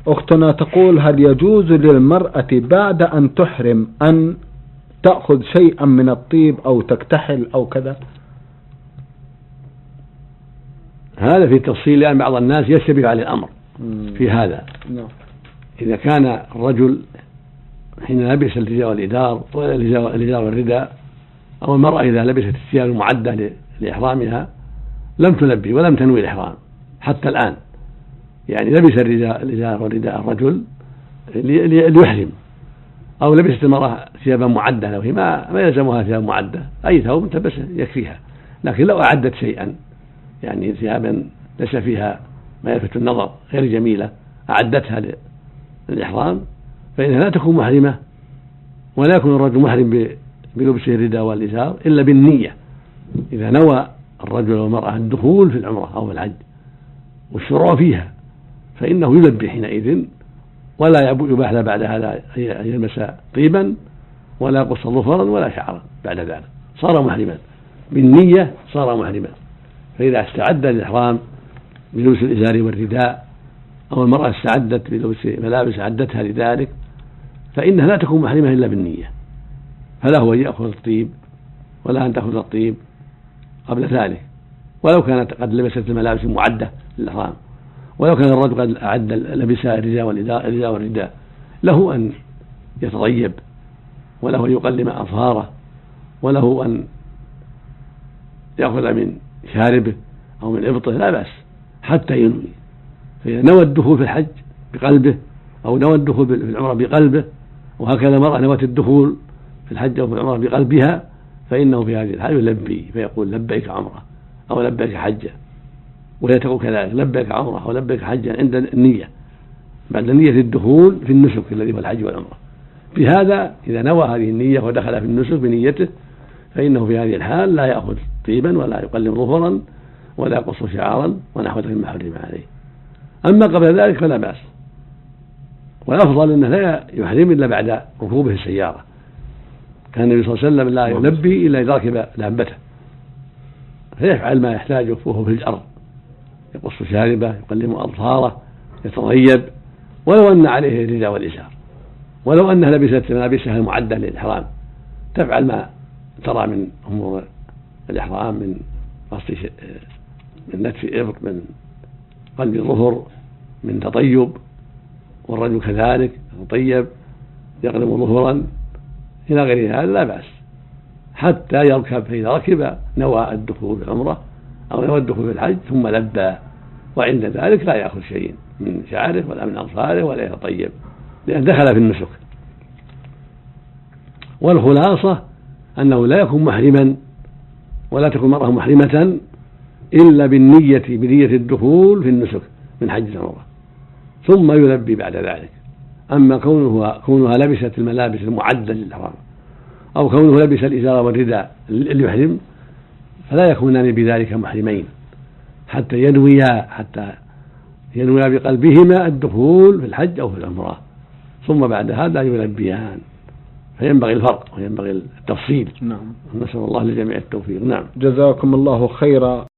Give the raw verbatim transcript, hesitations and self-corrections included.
أختنا تقول: هل يجوز للمرأة بعد أن تحرم أن تأخذ شيئا من الطيب أو تكتحل أو كذا؟ هذا في تفصيل، لأن بعض الناس يشتبه عليه الأمر في هذا. إذا كان الرجل حين لبس الرجال والإدار الإزار والرداء، أو المرأة إذا لبست الثياب المعدة لإحرامها لم تلبي ولم تنوي الإحرام حتى الآن، يعني لبس الإزار والرداء الرجل ليحرم، أو لبست المرأة ثيابا معدة لو هي ما, ما يلزمها ثياب معدة، أي ثوب تلبس يكفيها. لكن لو أعدت شيئا، يعني ثيابا ليس فيها ما يلفت النظر غير جميلة، أعدتها للإحرام، فإنها لا تكون محرمة، ولا يكون الرجل محرم بلبسه الرداء والإزار إلا بالنية. إذا نوى الرجل والمرأة الدخول في العمرة أو في الحج والشروع فيها فإنه يلبي حينئذ، ولا يباح له بعد هذا أن يلبس طيبا ولا يقص ظفرا ولا شعرا بعد ذلك، صار محرما بالنية، صار محرما. فإذا استعد للإحرام بلبس الإزار والرداء، أو المرأة استعدت بلبس ملابس أعدتها لذلك، فإنها لا تكون محرمة إلا بالنية، فلا هو يأخذ الطيب ولا أن تأخذ الطيب قبل ذلك، ولو كانت قد لبست الملابس المعدة للإحرام، ولو كان الرجل قد أعد لبس الرداء والرداء، له أن يتطيب، وله أن يقلم أظفاره، وله أن يأخذ من شاربه أو من إبطه، لا بأس حتى ينوي. فإذا نوى الدخول في الحج بقلبه أو نوى الدخول في العمرة بقلبه، وهكذا المرأة نوت الدخول في الحج أو في العمرة بقلبها، فإنه في هذه الحال يلبي فيقول: لبيك عمرة أو لبيك حجة، وهي تقول كذلك: لبيك عمرة أو لبيك حجة عند النية، بعد نية الدخول في النسك الذي هو الحج والعمرة. في هذا إذا نوى هذه النية ودخل في النسك بنيته، فإنه في هذه الحال لا يأخذ طيبا ولا يقلم ظفرا ولا يقص شعارا ونحو ذلك مما حرم عليه. أما قبل ذلك فلا بأس، والأفضل أنه لا يحرم إلا بعد ركوبه السيارة. كان النبي صلى الله عليه وسلم لا يلبي إلا إذا ركب دابته، فيفعل ما يحتاجه وهو في الأرض، يقص شاربه، يقلم أظفاره، يتطيب، ولو أن عليه الرداء والإزار، ولو أنها لبست ملابسها المعدة للإحرام، تفعل ما ترى من أمور الإحرام من قص من نتف إبط، من قلب الظفر، من تطيب، والرجل كذلك يتطيب يقلم ظفرا إلى غير هذا لا بأس حتى يركب. فإذا ركب نوى الدخول في العمرة أو نوى الدخول في الحج ثم لبى، وعند ذلك لا يأخذ شيء من شعره ولا من أظفاره ولا يتطيب، لأن دخل في النسك. والخلاصة أنه لا يكون محرما ولا تكون المرأة محرمة إلا بالنية بنية الدخول في النسك من حج العمرة، ثم يلبي بعد ذلك. أما كونها, كونها لبست الملابس المعدة للإحرام أو كونه لبس الإزار والرداء اللي يحرم، فلا يكونان بذلك محرمين حتى ينويا حتى ينويا بقلبهما الدخول في الحج أو في العمرة، ثم بعد هذا يلبيان. فينبغي الفرق وينبغي التفصيل. نعم. نسأل الله لجميع التوفيق. نعم. جزاكم الله خيرا.